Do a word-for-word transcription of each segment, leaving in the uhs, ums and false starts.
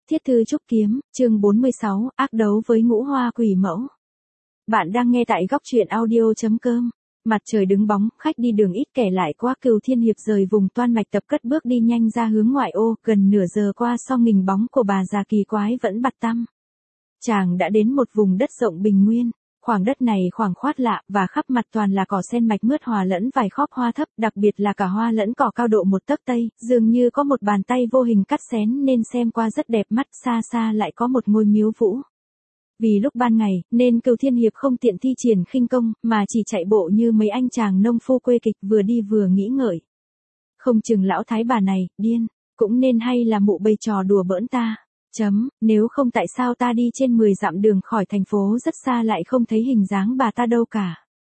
Thiết thư trúc kiếm, chương bốn mươi sáu, ác đấu với ngũ hoa quỷ mẫu. Bạn đang nghe tại góc truyện audio.com. Mặt trời đứng bóng, khách đi đường ít kẻ lại qua. Cửu Thiên Hiệp rời vùng Toan Mạch tập cất bước đi nhanh ra hướng ngoại ô, gần nửa giờ qua sau nghình bóng của bà già kỳ quái vẫn bặt tăm. Chàng đã đến một vùng đất rộng bình nguyên. Khoảng đất này khoảng khoát lạ, và khắp mặt toàn là cỏ sen mạch mướt hòa lẫn vài khóm hoa thấp, đặc biệt là cả hoa lẫn cỏ cao độ một tấc tây, dường như có một bàn tay vô hình cắt xén nên xem qua rất đẹp mắt. Xa xa lại có một ngôi miếu vũ. Vì lúc ban ngày, nên Cửu Thiên Hiệp không tiện thi triển khinh công, mà chỉ chạy bộ như mấy anh chàng nông phu quê kịch, vừa đi vừa nghĩ ngợi. Không chừng lão thái bà này, điên, cũng nên hay là mụ bày trò đùa bỡn ta. Chấm, nếu không tại sao ta đi trên mười dặm đường khỏi thành phố rất xa lại không thấy hình dáng bà ta đâu cả.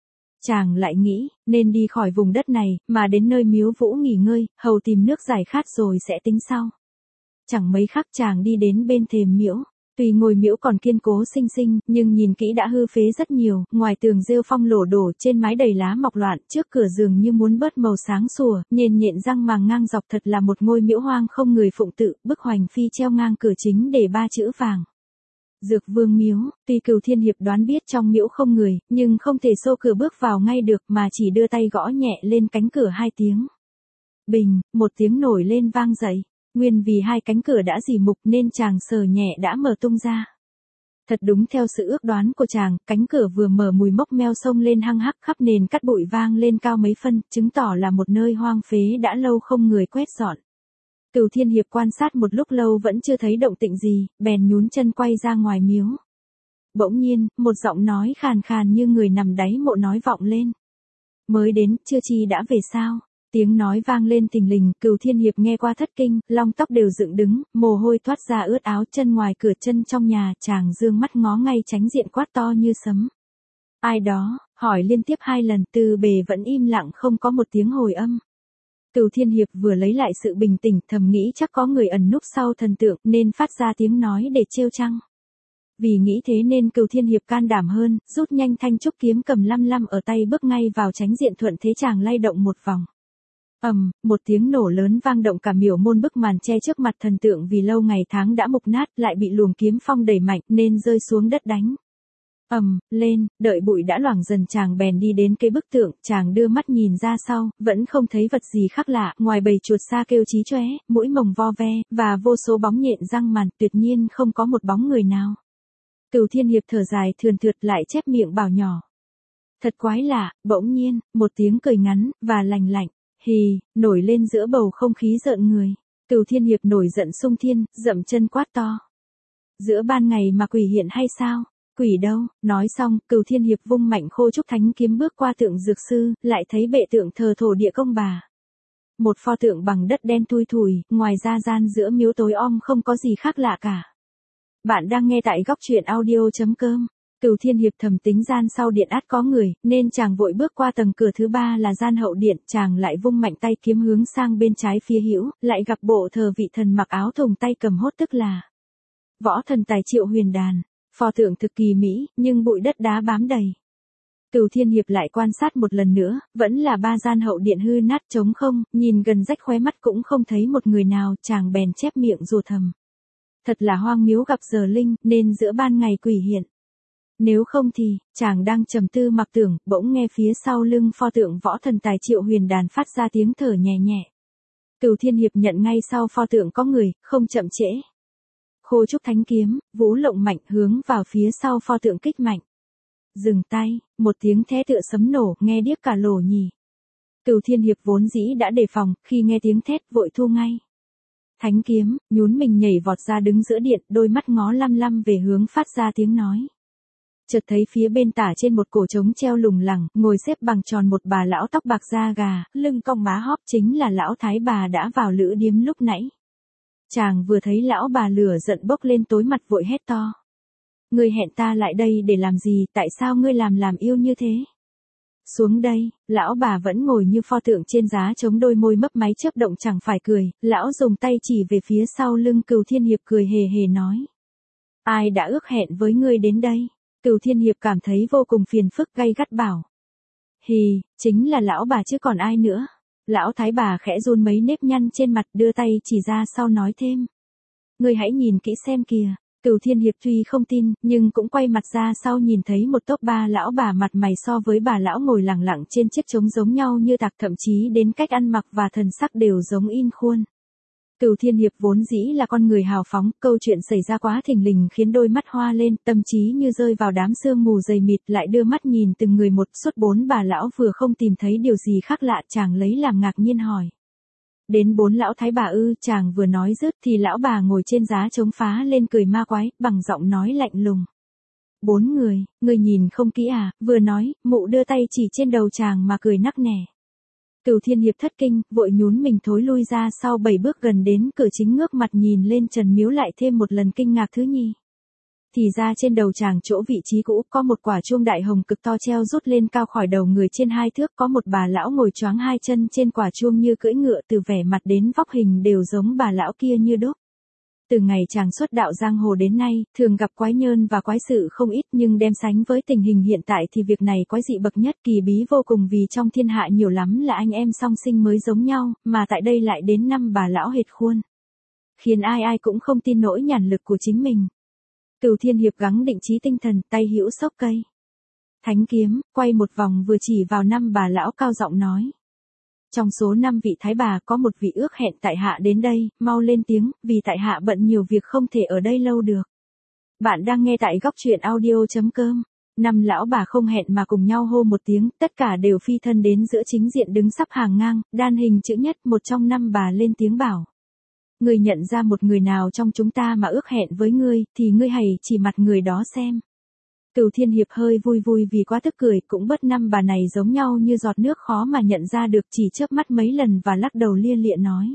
Chàng lại nghĩ, nên đi khỏi vùng đất này, mà đến nơi miếu vũ nghỉ ngơi, hầu tìm nước giải khát rồi sẽ tính sau. Chẳng mấy khắc chàng đi đến bên thềm miễu. Tuy ngôi miễu còn kiên cố xinh xinh, nhưng nhìn kỹ đã hư phế rất nhiều, ngoài tường rêu phong lổ đổ, trên mái đầy lá mọc loạn, trước cửa dường như muốn bớt màu sáng sủa, nhện nhện răng màng ngang dọc, thật là một ngôi miễu hoang không người phụng tự. Bức hoành phi treo ngang cửa chính để ba chữ vàng. Dược Vương miếu. Tuy Cửu Thiên Hiệp đoán biết trong miễu không người, nhưng không thể xô cửa bước vào ngay được, mà chỉ đưa tay gõ nhẹ lên cánh cửa hai tiếng. Bình, một tiếng nổi lên vang dậy. Nguyên vì hai cánh cửa đã rỉ mục nên chàng sờ nhẹ đã mở tung ra. Thật đúng theo sự ước đoán của chàng, cánh cửa vừa mở mùi mốc meo xông lên hăng hắc, khắp nền cát bụi vang lên cao mấy phân, chứng tỏ là một nơi hoang phế đã lâu không người quét dọn. Cửu Thiên Hiệp quan sát một lúc lâu vẫn chưa thấy động tĩnh gì, bèn nhún chân quay ra ngoài miếu. Bỗng nhiên, một giọng nói khàn khàn như người nằm đáy mộ nói vọng lên. Mới đến, chưa chi đã về sao? Tiếng nói vang lên thình lình, Cửu Thiên Hiệp nghe qua thất kinh, lông tóc đều dựng đứng, mồ hôi thoát ra ướt áo, chân ngoài cửa chân trong nhà. Chàng dương mắt ngó ngay tránh diện quát to như sấm. Ai đó? Hỏi liên tiếp hai lần, từ bề vẫn im lặng không có một tiếng hồi âm. Cửu Thiên Hiệp vừa lấy lại sự bình tĩnh, thầm nghĩ chắc có người ẩn núp sau thần tượng nên phát ra tiếng nói để trêu chăng. Vì nghĩ thế nên Cửu Thiên Hiệp can đảm hơn, rút nhanh thanh trúc kiếm cầm lăm lăm ở tay bước ngay vào tránh diện thuận thế chàng lay động một vòng. Ầm, um, một tiếng nổ lớn vang động cả miểu môn, bức màn che trước mặt thần tượng vì lâu ngày tháng đã mục nát, lại bị luồng kiếm phong đẩy mạnh nên rơi xuống đất đánh. Ầm, um, lên, đợi bụi đã loảng dần chàng bèn đi đến cây bức tượng, chàng đưa mắt nhìn ra sau, vẫn không thấy vật gì khác lạ, ngoài bầy chuột xa kêu chí chóe, mũi mồng vo ve, và vô số bóng nhện răng màn, tuyệt nhiên không có một bóng người nào. Cửu Thiên Hiệp thở dài thườn thượt lại chép miệng bảo nhỏ. Thật quái lạ, bỗng nhiên, một tiếng cười ngắn, và lành lạnh. Hì, nổi lên giữa bầu không khí rợn người. Cửu Thiên Hiệp nổi giận xung thiên, dậm chân quát to. Giữa ban ngày mà quỷ hiện hay sao? Quỷ đâu? Nói xong, Cửu Thiên Hiệp vung mạnh khô trúc thánh kiếm bước qua tượng dược sư, lại thấy bệ tượng thờ thổ địa công bà. Một pho tượng bằng đất đen thui thủi, ngoài ra gian giữa miếu tối om không có gì khác lạ cả. Bạn đang nghe tại góc truyện audio.com. Cửu Thiên Hiệp thầm tính gian sau điện át có người, nên chàng vội bước qua tầng cửa thứ ba là gian hậu điện, chàng lại vung mạnh tay kiếm hướng sang bên trái phía hữu, lại gặp bộ thờ vị thần mặc áo thùng tay cầm hốt, tức là Võ Thần Tài Triệu Huyền Đàn. Pho tượng thực kỳ mỹ, nhưng bụi đất đá bám đầy. Cửu Thiên Hiệp lại quan sát một lần nữa, vẫn là ba gian hậu điện hư nát trống không, nhìn gần rách khóe mắt cũng không thấy một người nào, chàng bèn chép miệng rủa thầm. Thật là hoang miếu gặp giờ linh, nên giữa ban ngày quỷ hiện. Nếu không thì, chàng đang trầm tư mặc tưởng, bỗng nghe phía sau lưng pho tượng Võ Thần Tài Triệu Huyền Đàn phát ra tiếng thở nhẹ nhẹ. Cửu Thiên Hiệp nhận ngay sau pho tượng có người, không chậm trễ. Khô trúc thánh kiếm, vũ lộng mạnh hướng vào phía sau pho tượng kích mạnh. Dừng tay, một tiếng thé tựa sấm nổ, nghe điếc cả lỗ nhì. Cửu Thiên Hiệp vốn dĩ đã đề phòng, khi nghe tiếng thét vội thu ngay. Thánh kiếm, nhún mình nhảy vọt ra đứng giữa điện, đôi mắt ngó lăm lăm về hướng phát ra tiếng nói. Chợt thấy phía bên tả trên một cổ trống treo lủng lẳng, ngồi xếp bằng tròn một bà lão tóc bạc da gà, lưng cong má hóp, chính là lão thái bà đã vào lữ điếm lúc nãy. Chàng vừa thấy lão bà lửa giận bốc lên, tối mặt vội hét to. Ngươi hẹn ta lại đây để làm gì, tại sao ngươi làm làm yêu như thế? Xuống đây, lão bà vẫn ngồi như pho tượng trên giá trống, đôi môi mấp máy chớp động chẳng phải cười, lão dùng tay chỉ về phía sau lưng Cửu Thiên Hiệp cười hề hề nói. Ai đã ước hẹn với ngươi đến đây? Cửu Thiên Hiệp cảm thấy vô cùng phiền phức, gay gắt bảo. Hì, chính là lão bà chứ còn ai nữa. Lão thái bà khẽ run mấy nếp nhăn trên mặt, đưa tay chỉ ra sau nói thêm. Ngươi hãy nhìn kỹ xem kìa. Cửu Thiên Hiệp tuy không tin, nhưng cũng quay mặt ra sau nhìn thấy một tốp ba lão bà mặt mày so với bà lão ngồi lẳng lặng trên chiếc trống giống nhau như tạc, thậm chí đến cách ăn mặc và thần sắc đều giống in khuôn. Cửu Thiên Hiệp vốn dĩ là con người hào phóng, câu chuyện xảy ra quá thình lình khiến đôi mắt hoa lên, tâm trí như rơi vào đám sương mù dày mịt, lại đưa mắt nhìn từng người một, suốt bốn bà lão vừa không tìm thấy điều gì khác lạ, chàng lấy làm ngạc nhiên hỏi. Đến bốn lão thái bà ư? Chàng vừa nói dứt thì lão bà ngồi trên giá trống phá lên cười ma quái, bằng giọng nói lạnh lùng. Bốn người, người nhìn không kỹ à? Vừa nói, mụ đưa tay chỉ trên đầu chàng mà cười nắc nẻ. Cửu Thiên Hiệp thất kinh, vội nhún mình thối lui ra sau bảy bước, gần đến cửa chính ngước mặt nhìn lên Trần Miếu lại thêm một lần kinh ngạc thứ nhì. Thì ra trên đầu chàng chỗ vị trí cũ có một quả chuông đại hồng cực to treo rút lên cao khỏi đầu người trên hai thước, có một bà lão ngồi choáng hai chân trên quả chuông như cưỡi ngựa, từ vẻ mặt đến vóc hình đều giống bà lão kia như đúc. Từ ngày chàng xuất đạo giang hồ đến nay, thường gặp quái nhơn và quái sự không ít, nhưng đem sánh với tình hình hiện tại thì việc này quái dị bậc nhất, kỳ bí vô cùng, vì trong thiên hạ nhiều lắm là anh em song sinh mới giống nhau, mà tại đây lại đến năm bà lão hệt khuôn. Khiến ai ai cũng không tin nỗi nhàn lực của chính mình. Cửu Thiên Hiệp gắng định trí tinh thần, tay hữu xốc cây thánh kiếm, quay một vòng vừa chỉ vào năm bà lão, cao giọng nói. Trong số năm vị thái bà có một vị ước hẹn tại hạ đến đây, mau lên tiếng, vì tại hạ bận nhiều việc không thể ở đây lâu được. Bạn đang nghe tại góc truyện audio.com. Năm lão bà không hẹn mà cùng nhau hô một tiếng, tất cả đều phi thân đến giữa chính diện đứng sắp hàng ngang, đan hình chữ nhất. Một trong năm bà lên tiếng bảo. Ngươi nhận ra một người nào trong chúng ta mà ước hẹn với ngươi, thì ngươi hãy chỉ mặt người đó xem. Cửu Thiên Hiệp hơi vui vui vì quá tức cười, cũng bất năm bà này giống nhau như giọt nước, khó mà nhận ra được, chỉ chớp mắt mấy lần và lắc đầu lia lịa nói.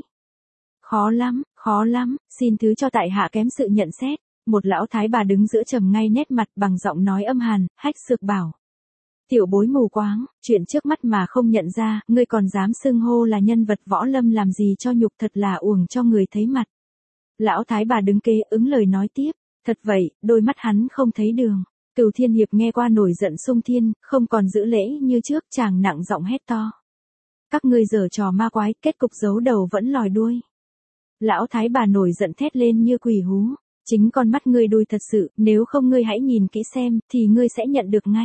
Khó lắm, khó lắm, xin thứ cho tại hạ kém sự nhận xét. Một lão thái bà đứng giữa trầm ngay nét mặt, bằng giọng nói âm hàn, hách sược bảo. Tiểu bối mù quáng, chuyện trước mắt mà không nhận ra, ngươi còn dám xưng hô là nhân vật võ lâm làm gì cho nhục, thật là uổng cho người thấy mặt. Lão thái bà đứng kế ứng lời nói tiếp, thật vậy, đôi mắt hắn không thấy đường. Cửu Thiên Hiệp nghe qua nổi giận sung thiên, không còn giữ lễ như trước, chàng nặng giọng hét to. Các ngươi giở trò ma quái, kết cục giấu đầu vẫn lòi đuôi. Lão thái bà nổi giận thét lên như quỷ hú. Chính con mắt ngươi đuôi thật sự, nếu không ngươi hãy nhìn kỹ xem, thì ngươi sẽ nhận được ngay.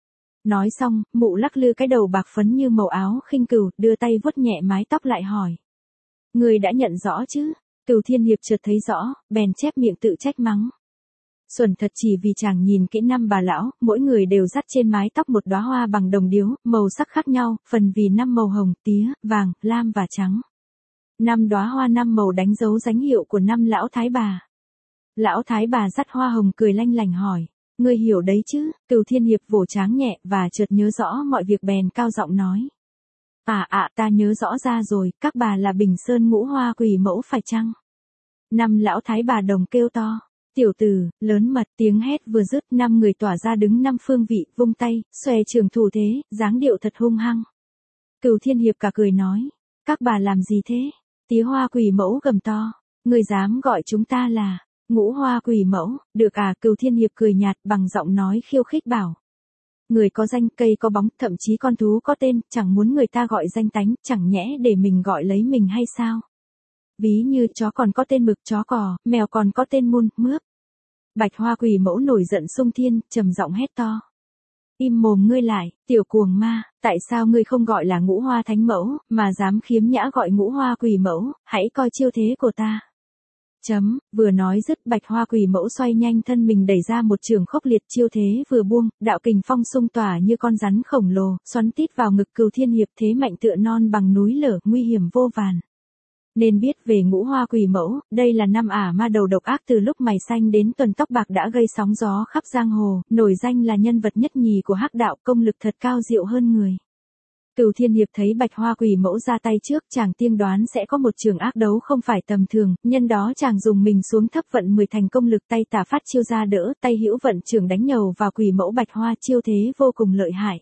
Nói xong, mụ lắc lư cái đầu bạc phấn như màu áo khinh cửu, đưa tay vuốt nhẹ mái tóc lại hỏi. Ngươi đã nhận rõ chứ? Cửu Thiên Hiệp chợt thấy rõ, bèn chép miệng tự trách mắng. Xuẩn thật, chỉ vì chàng nhìn kỹ năm bà lão, mỗi người đều dắt trên mái tóc một đóa hoa bằng đồng điếu, màu sắc khác nhau, phần vì năm màu hồng, tía, vàng, lam và trắng. Năm đóa hoa năm màu đánh dấu danh hiệu của năm lão thái bà. Lão thái bà dắt hoa hồng cười lanh lảnh hỏi, ngươi hiểu đấy chứ? Cửu Thiên Hiệp vỗ tráng nhẹ và chợt nhớ rõ mọi việc, bèn cao giọng nói. À ạ, à, ta nhớ rõ ra rồi, các bà là Bình Sơn Ngũ Hoa Quỷ Mẫu phải chăng? Năm lão thái bà đồng kêu to. Tiểu tử, lớn mật, tiếng hét vừa dứt, năm người tỏa ra đứng năm phương vị, vung tay, xòe trường thủ thế, dáng điệu thật hung hăng. Cửu Thiên Hiệp cả cười nói, các bà làm gì thế? Tía Hoa Quỷ Mẫu gầm to, ngươi dám gọi chúng ta là Ngũ Hoa Quỷ Mẫu? Được à? Cửu Thiên Hiệp cười nhạt bằng giọng nói khiêu khích bảo. Người có danh, cây có bóng, thậm chí con thú có tên, chẳng muốn người ta gọi danh tánh, chẳng nhẽ để mình gọi lấy mình hay sao? Ví như chó còn có tên Mực, chó cò, mèo còn có tên Mun, Mướp. Bạch Hoa Quỷ Mẫu nổi giận sung thiên, trầm giọng hét to. Im mồm ngươi lại, tiểu cuồng ma, tại sao ngươi không gọi là Ngũ Hoa Thánh Mẫu, mà dám khiếm nhã gọi Ngũ Hoa Quỷ Mẫu, hãy coi chiêu thế của ta. Chấm, vừa nói dứt, Bạch Hoa Quỷ Mẫu xoay nhanh thân mình đẩy ra một trường khốc liệt, chiêu thế vừa buông, đạo kình phong xung tỏa như con rắn khổng lồ, xoắn tít vào ngực Cửu Thiên Hiệp, thế mạnh tựa non bằng núi lở, nguy hiểm vô vàn. Nên biết về Ngũ Hoa Quỷ Mẫu, đây là năm ả ma đầu độc ác, từ lúc mày xanh đến tuần tóc bạc đã gây sóng gió khắp giang hồ, nổi danh là nhân vật nhất nhì của hắc đạo, công lực thật cao diệu hơn người. Cửu Thiên Hiệp thấy Bạch Hoa Quỷ Mẫu ra tay trước, chàng tiên đoán sẽ có một trường ác đấu không phải tầm thường, nhân đó chàng dùng mình xuống thấp vận mười thành công lực, tay tả phát chiêu ra đỡ, tay hữu vận trường đánh nhầu vào Quỷ Mẫu Bạch Hoa, chiêu thế vô cùng lợi hại.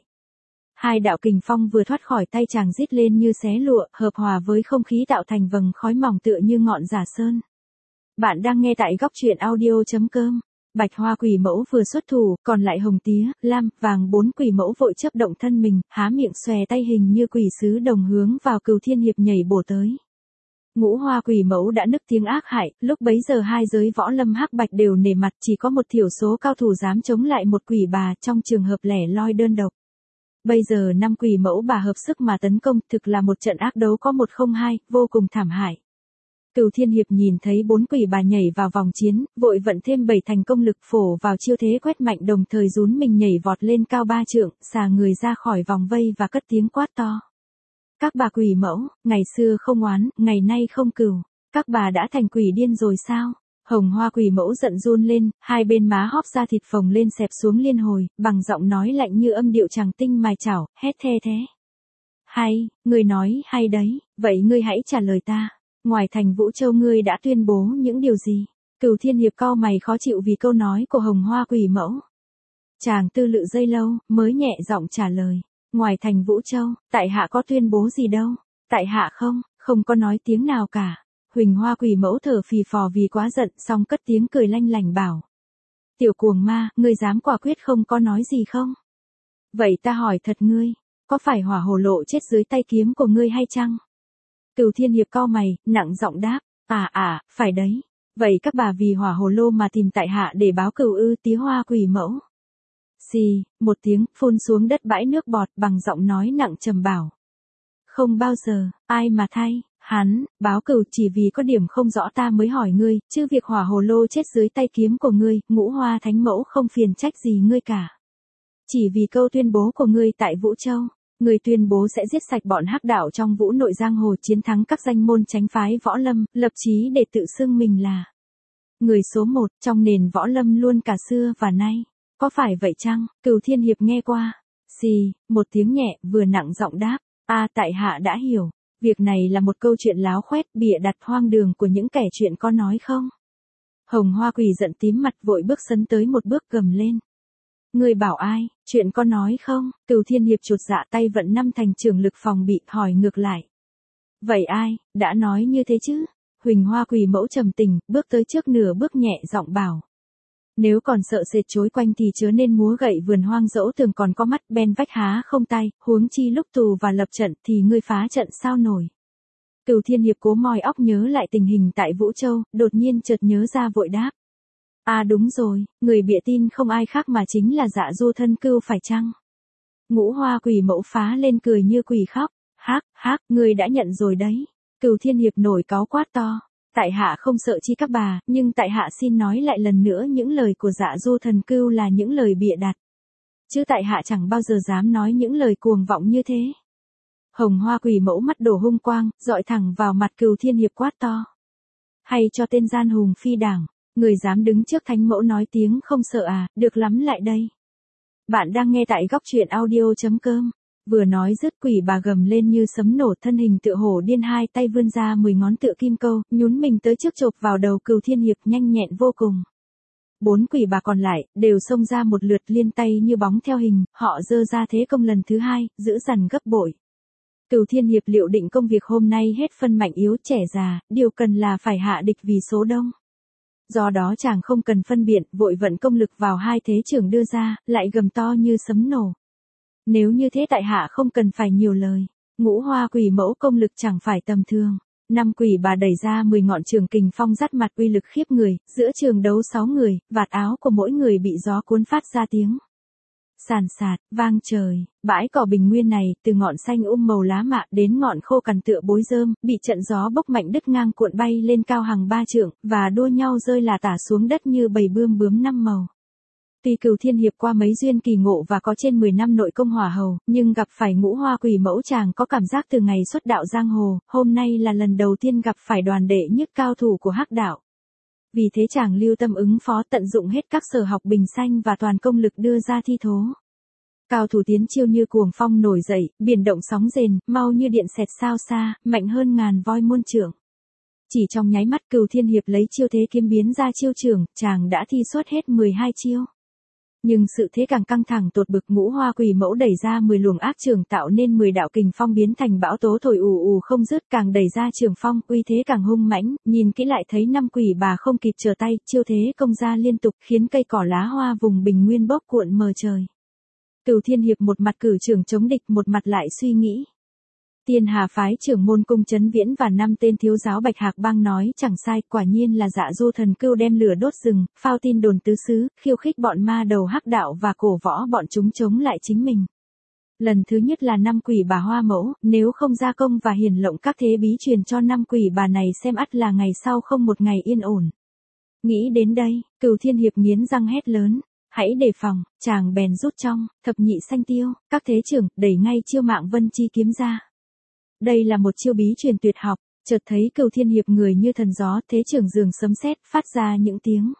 Hai đạo kình phong vừa thoát khỏi tay chàng rít lên như xé lụa, hợp hòa với không khí tạo thành vầng khói mỏng tựa như ngọn giả sơn. Bạn đang nghe tại góc truyện audio.com. Bạch Hoa Quỷ Mẫu vừa xuất thủ, còn lại hồng, tía, lam, vàng bốn quỷ mẫu vội chớp động thân mình, há miệng xòe tay hình như quỷ sứ đồng hướng vào Cửu Thiên Hiệp nhảy bổ tới. Ngũ Hoa Quỷ Mẫu đã nức tiếng ác hại, lúc bấy giờ hai giới võ lâm hắc bạch đều nể mặt, chỉ có một thiểu số cao thủ dám chống lại một quỷ bà trong trường hợp lẻ loi đơn độc. Bây giờ năm quỷ mẫu bà hợp sức mà tấn công, thực là một trận ác đấu có một không hai, vô cùng thảm hại. Cửu Thiên Hiệp nhìn thấy bốn quỷ bà nhảy vào vòng chiến, vội vận thêm bảy thành công lực phổ vào chiêu thế quét mạnh, đồng thời rún mình nhảy vọt lên cao ba trượng, xà người ra khỏi vòng vây và cất tiếng quát to. Các bà quỷ mẫu, ngày xưa không oán, ngày nay không cừu, các bà đã thành quỷ điên rồi sao? Hồng Hoa Quỷ Mẫu giận run lên, hai bên má hóp ra thịt phồng lên xẹp xuống liên hồi, bằng giọng nói lạnh như âm điệu tràng tinh mài chảo, hét the thế. Hay, ngươi nói hay đấy, vậy ngươi hãy trả lời ta. Ngoài thành Vũ Châu ngươi đã tuyên bố những điều gì? Cửu Thiên Hiệp cau mày khó chịu vì câu nói của Hồng Hoa Quỷ Mẫu. Chàng tư lự giây lâu, mới nhẹ giọng trả lời. Ngoài thành Vũ Châu, tại hạ có tuyên bố gì đâu. Tại hạ không, không có nói tiếng nào cả. Huỳnh Hoa Quỷ Mẫu thở phì phò vì quá giận, xong cất tiếng cười lanh lảnh bảo. Tiểu cuồng ma, ngươi dám quả quyết không có nói gì không? Vậy ta hỏi thật ngươi, có phải hỏa hồ lộ chết dưới tay kiếm của ngươi hay chăng? Cửu Thiên Hiệp cau mày, nặng giọng đáp, à à, phải đấy. Vậy các bà vì hỏa hồ lô mà tìm tại hạ để báo cừu ư? Tí Hoa Quỷ Mẫu. Xì, một tiếng, phun xuống đất bãi nước bọt, bằng giọng nói nặng trầm bảo. Không bao giờ, ai mà thay, hắn, báo cừu chỉ vì có điểm không rõ ta mới hỏi ngươi, chứ việc hỏa hồ lô chết dưới tay kiếm của ngươi, Ngũ Hoa Thánh Mẫu không phiền trách gì ngươi cả. Chỉ vì câu tuyên bố của ngươi tại Vũ Châu. Người tuyên bố sẽ giết sạch bọn hắc đạo trong Vũ Nội giang hồ, chiến thắng các danh môn chánh phái võ lâm, lập chí để tự xưng mình là người số một trong nền võ lâm luôn cả xưa và nay. Có phải vậy chăng? Cửu Thiên Hiệp nghe qua. Xì, một tiếng nhẹ, vừa nặng giọng đáp. A à, tại hạ đã hiểu. Việc này là một câu chuyện láo khoét, bịa đặt hoang đường của những kẻ chuyện có nói không? Hồng Hoa Quỷ giận tím mặt, vội bước sấn tới một bước, gầm lên. Người bảo ai, chuyện có nói không? Cửu Thiên Hiệp chột dạ, tay vận năm thành trường lực phòng bị, hỏi ngược lại. Vậy ai, đã nói như thế chứ? Huỳnh Hoa Quỷ Mẫu trầm tình, bước tới trước nửa bước, nhẹ giọng bảo. Nếu còn sợ sệt chối quanh thì chớ nên múa gậy vườn hoang, dẫu thường còn có mắt, ben vách há không tay, huống chi lúc tù và lập trận thì ngươi phá trận sao nổi. Cửu Thiên Hiệp cố moi óc nhớ lại tình hình tại Vũ Châu, đột nhiên chợt nhớ ra, vội đáp. À đúng rồi, người bịa tin không ai khác mà chính là Dạ Du thân cưu phải chăng? Ngũ Hoa Quỷ Mẫu phá lên cười như quỷ khóc. Hác, hác, ngươi đã nhận rồi đấy. Cửu Thiên Hiệp nổi cáu quát to. Tại hạ không sợ chi các bà, nhưng tại hạ xin nói lại lần nữa, những lời của Dạ Du thần cưu là những lời bịa đặt. Chứ tại hạ chẳng bao giờ dám nói những lời cuồng vọng như thế. Hồng Hoa Quỷ Mẫu mắt đổ hung quang, dọi thẳng vào mặt Cửu Thiên Hiệp quát to. Hay cho tên gian hùng phi đảng, người dám đứng trước thánh mẫu nói tiếng không sợ à, được lắm lại đây. Bạn đang nghe tại góc truyện audio chấm com. Vừa nói dứt, quỷ bà gầm lên như sấm nổ, thân hình tựa hổ điên, hai tay vươn ra mười ngón tựa kim câu, nhún mình tới trước chộp vào đầu Cửu Thiên Hiệp, nhanh nhẹn vô cùng. Bốn quỷ bà còn lại, đều xông ra một lượt, liên tay như bóng theo hình, họ giơ ra thế công lần thứ hai, dữ dằn gấp bội. Cửu Thiên Hiệp liệu định công việc hôm nay hết phân mạnh yếu trẻ già, điều cần là phải hạ địch vì số đông. Do đó chàng không cần phân biện, vội vận công lực vào hai thế trưởng đưa ra, lại gầm to như sấm nổ. Nếu như thế tại hạ không cần phải nhiều lời. Ngũ Hoa Quỷ Mẫu công lực chẳng phải tầm thường. Năm quỷ bà đẩy ra mười ngọn trường kình phong dắt mặt, uy lực khiếp người, giữa trường đấu sáu người, vạt áo của mỗi người bị gió cuốn phát ra tiếng sàn sạt, vang trời. Bãi cỏ bình nguyên này, từ ngọn xanh um màu lá mạ đến ngọn khô cằn tựa bối rơm, bị trận gió bốc mạnh đứt ngang, cuộn bay lên cao hàng ba trượng, và đua nhau rơi là tả xuống đất như bầy bươm bướm năm màu. Tuy Cửu Thiên Hiệp qua mấy duyên kỳ ngộ và có trên mười năm nội công hỏa hầu, nhưng gặp phải Ngũ Hoa Quỷ Mẫu chàng có cảm giác từ ngày xuất đạo giang hồ, hôm nay là lần đầu tiên gặp phải đoàn đệ nhất cao thủ của hắc đạo. Vì thế chàng lưu tâm ứng phó, tận dụng hết các sở học bình xanh và toàn công lực đưa ra thi thố. Cao thủ tiến chiêu như cuồng phong nổi dậy, biển động sóng rền, mau như điện xẹt sao xa, mạnh hơn ngàn voi muôn trượng. Chỉ trong nháy mắt, Cửu Thiên Hiệp lấy chiêu thế kiếm biến ra chiêu trường, chàng đã thi xuất hết mười hai chiêu. Nhưng sự thế càng căng thẳng tột bực, Ngũ Hoa Quỷ Mẫu đẩy ra mười luồng ác trường, tạo nên mười đạo kình phong biến thành bão tố thổi ù ù không dứt, càng đẩy ra trường phong, uy thế càng hung mãnh, nhìn kỹ lại thấy năm quỷ bà không kịp trở tay, chiêu thế công ra liên tục, khiến cây cỏ lá hoa vùng bình nguyên bốc cuộn mờ trời. Cửu Thiên Hiệp một mặt cử trường chống địch, một mặt lại suy nghĩ. Tiên Hà phái trưởng môn cung Trấn Viễn và năm tên thiếu giáo Bạch Hạc Bang nói chẳng sai, quả nhiên là Dạ Du thần cưu đem lửa đốt rừng, phao tin đồn tứ xứ, khiêu khích bọn ma đầu hắc đạo và cổ võ bọn chúng chống lại chính mình. Lần thứ nhất là năm quỷ bà Hoa Mẫu, nếu không gia công và hiển lộng các thế bí truyền cho năm quỷ bà này xem ắt là ngày sau không một ngày yên ổn. Nghĩ đến đây, Cửu Thiên Hiệp nghiến răng hét lớn. Hãy đề phòng, chàng bèn rút trong, thập nhị sanh tiêu, các thế trưởng, đẩy ngay chiêu mạng vân chi kiếm ra. Đây là một chiêu bí truyền tuyệt học, chợt thấy Cửu Thiên Hiệp người như thần gió, thế trưởng dường sấm sét, phát ra những tiếng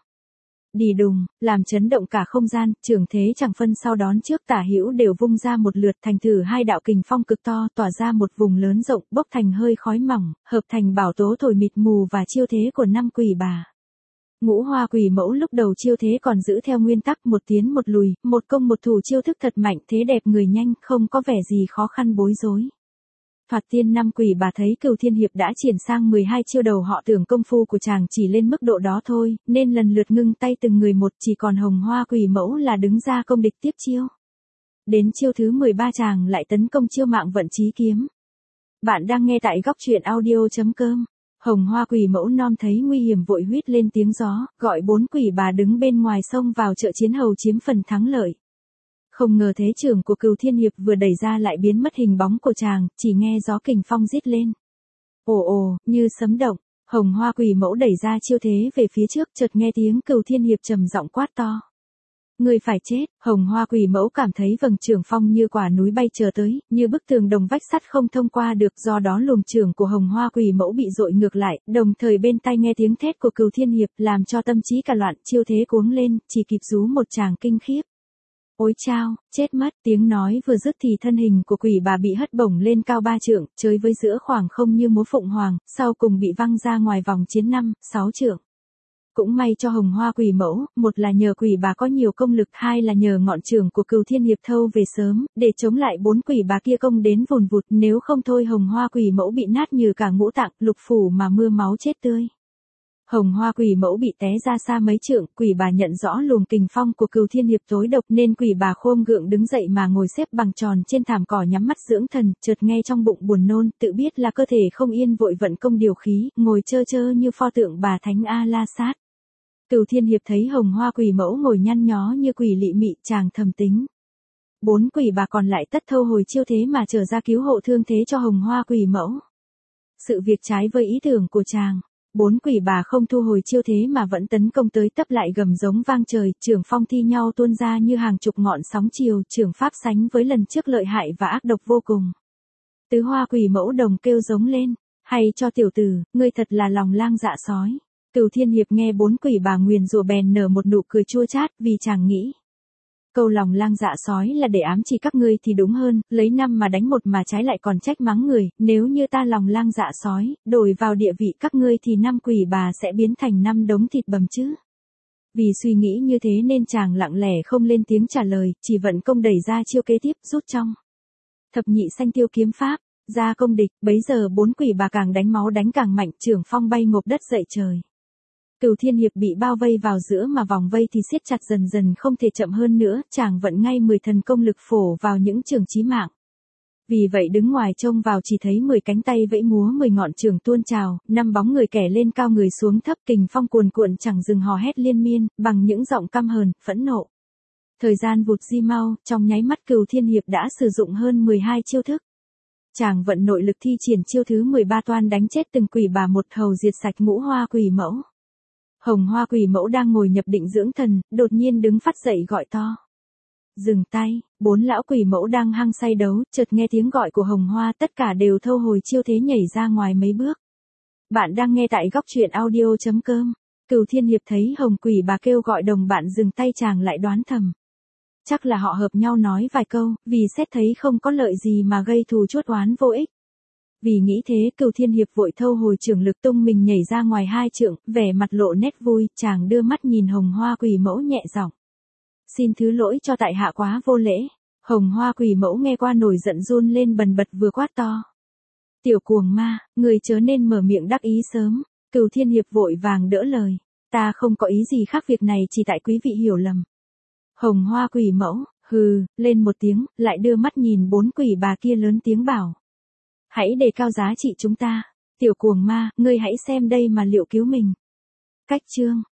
đì đùng, làm chấn động cả không gian, trưởng thế chẳng phân sau đón trước tả hữu đều vung ra một lượt, thành thử hai đạo kình phong cực to, tỏa ra một vùng lớn rộng, bốc thành hơi khói mỏng, hợp thành bảo tố thổi mịt mù và chiêu thế của năm quỷ bà. Ngũ Hoa Quỷ Mẫu lúc đầu chiêu thế còn giữ theo nguyên tắc một tiến một lùi, một công một thủ, chiêu thức thật mạnh, thế đẹp người nhanh, không có vẻ gì khó khăn bối rối. Thoạt tiên năm quỷ bà thấy Cửu Thiên Hiệp đã triển sang mười hai chiêu đầu, họ tưởng công phu của chàng chỉ lên mức độ đó thôi, nên lần lượt ngưng tay từng người một, chỉ còn Hồng Hoa Quỷ Mẫu là đứng ra công địch tiếp chiêu. Đến chiêu thứ mười ba chàng lại tấn công chiêu mạng vận chí kiếm. Bạn đang nghe tại góc truyện audio chấm com. Hồng Hoa Quỷ Mẫu non thấy nguy hiểm vội huýt lên tiếng gió, gọi bốn quỷ bà đứng bên ngoài sông vào trợ chiến hầu chiếm phần thắng lợi. Không ngờ thế trưởng của Cửu Thiên Hiệp vừa đẩy ra lại biến mất hình bóng của chàng, chỉ nghe gió kình phong rít lên. Ồ ồ, như sấm động, Hồng Hoa Quỷ Mẫu đẩy ra chiêu thế về phía trước, chợt nghe tiếng Cửu Thiên Hiệp trầm giọng quát to. Người phải chết. Hồng Hoa Quỷ Mẫu cảm thấy vầng trường phong như quả núi bay chờ tới, như bức tường đồng vách sắt không thông qua được, do đó luồng trường của Hồng Hoa Quỷ Mẫu bị dội ngược lại, đồng thời bên tai nghe tiếng thét của Cửu Thiên Hiệp, làm cho tâm trí cả loạn, chiêu thế cuống lên, chỉ kịp rú một tràng kinh khiếp. Ôi chao, chết mất, tiếng nói vừa dứt thì thân hình của quỷ bà bị hất bổng lên cao ba trượng, chơi với giữa khoảng không như múa phụng hoàng, sau cùng bị văng ra ngoài vòng chiến năm, sáu trượng. Cũng may cho Hồng Hoa Quỷ Mẫu, một là nhờ quỷ bà có nhiều công lực, hai là nhờ ngọn trường của Cửu Thiên Hiệp thâu về sớm, để chống lại bốn quỷ bà kia công đến vùn vụt, nếu không thôi Hồng Hoa Quỷ Mẫu bị nát như cả ngũ tạng, lục phủ mà mưa máu chết tươi. Hồng Hoa Quỷ Mẫu bị té ra xa mấy trượng, quỷ bà nhận rõ luồng kình phong của Cửu Thiên Hiệp tối độc nên quỷ bà khom gượng đứng dậy mà ngồi xếp bằng tròn trên thảm cỏ nhắm mắt dưỡng thần, chợt nghe trong bụng buồn nôn, tự biết là cơ thể không yên vội vận công điều khí, ngồi chơ chơ như pho tượng bà Thánh A La Sát. Cửu Thiên Hiệp thấy Hồng Hoa Quỷ Mẫu ngồi nhăn nhó như quỷ lị mị, chàng thầm tính. Bốn quỷ bà còn lại tất thâu hồi chiêu thế mà trở ra cứu hộ thương thế cho Hồng Hoa Quỷ Mẫu. Sự việc trái với ý tưởng của chàng. Bốn quỷ bà không thu hồi chiêu thế mà vẫn tấn công tới tấp lại gầm giống vang trời, trường phong thi nhau tuôn ra như hàng chục ngọn sóng chiều, trường pháp sánh với lần trước lợi hại và ác độc vô cùng. Tứ Hoa Quỷ Mẫu đồng kêu giống lên, hay cho tiểu tử, ngươi thật là lòng lang dạ sói. Cửu Thiên Hiệp nghe bốn quỷ bà nguyền rủa bèn nở một nụ cười chua chát, vì chàng nghĩ. Câu lòng lang dạ sói là để ám chỉ các ngươi thì đúng hơn, lấy năm mà đánh một mà trái lại còn trách mắng người, nếu như ta lòng lang dạ sói, đổi vào địa vị các ngươi thì năm quỷ bà sẽ biến thành năm đống thịt bầm chứ. Vì suy nghĩ như thế nên chàng lặng lẽ không lên tiếng trả lời, chỉ vận công đẩy ra chiêu kế tiếp, rút trong. Thập nhị sanh tiêu kiếm pháp, ra công địch, bấy giờ bốn quỷ bà càng đánh máu đánh càng mạnh, trường phong bay ngộp đất dậy trời. Cửu Thiên Hiệp bị bao vây vào giữa mà vòng vây thì siết chặt dần dần không thể chậm hơn nữa, chàng vận ngay mười thần công lực phổ vào những trường chí mạng. Vì vậy đứng ngoài trông vào chỉ thấy mười cánh tay vẫy múa, mười ngọn trường tuôn trào, năm bóng người kẻ lên cao người xuống thấp, kình phong cuồn cuộn chẳng dừng hò hét liên miên, bằng những giọng căm hờn, phẫn nộ. Thời gian vụt di mau, trong nháy mắt Cửu Thiên Hiệp đã sử dụng hơn mười hai chiêu thức. Chàng vận nội lực thi triển chiêu thứ mười ba toan đánh chết từng quỷ bà một hầu diệt sạch Ngũ Hoa Quỷ Mẫu. Hồng Hoa Quỷ Mẫu đang ngồi nhập định dưỡng thần, đột nhiên đứng phát dậy gọi to. Dừng tay, bốn lão quỷ mẫu đang hăng say đấu, chợt nghe tiếng gọi của Hồng Hoa, tất cả đều thâu hồi chiêu thế nhảy ra ngoài mấy bước. Bạn đang nghe tại góc truyện audio chấm com. Cửu Thiên Hiệp thấy Hồng Quỷ bà kêu gọi đồng bạn dừng tay, chàng lại đoán thầm. Chắc là họ hợp nhau nói vài câu, vì xét thấy không có lợi gì mà gây thù chuốc oán vô ích. Vì nghĩ thế, Cửu Thiên Hiệp vội thâu hồi trường lực tung mình nhảy ra ngoài hai trượng, vẻ mặt lộ nét vui, chàng đưa mắt nhìn Hồng Hoa Quỷ Mẫu nhẹ giọng. Xin thứ lỗi cho tại hạ quá vô lễ. Hồng Hoa Quỷ Mẫu nghe qua nổi giận run lên bần bật vừa quát to. Tiểu cuồng ma, người chớ nên mở miệng đắc ý sớm. Cửu Thiên Hiệp vội vàng đỡ lời. Ta không có ý gì khác, việc này chỉ tại quý vị hiểu lầm. Hồng Hoa Quỷ Mẫu, hừ, lên một tiếng, lại đưa mắt nhìn bốn quỷ bà kia lớn tiếng bảo. Hãy đề cao giá trị chúng ta. Tiểu cuồng ma, ngươi hãy xem đây mà liệu cứu mình. Cách chương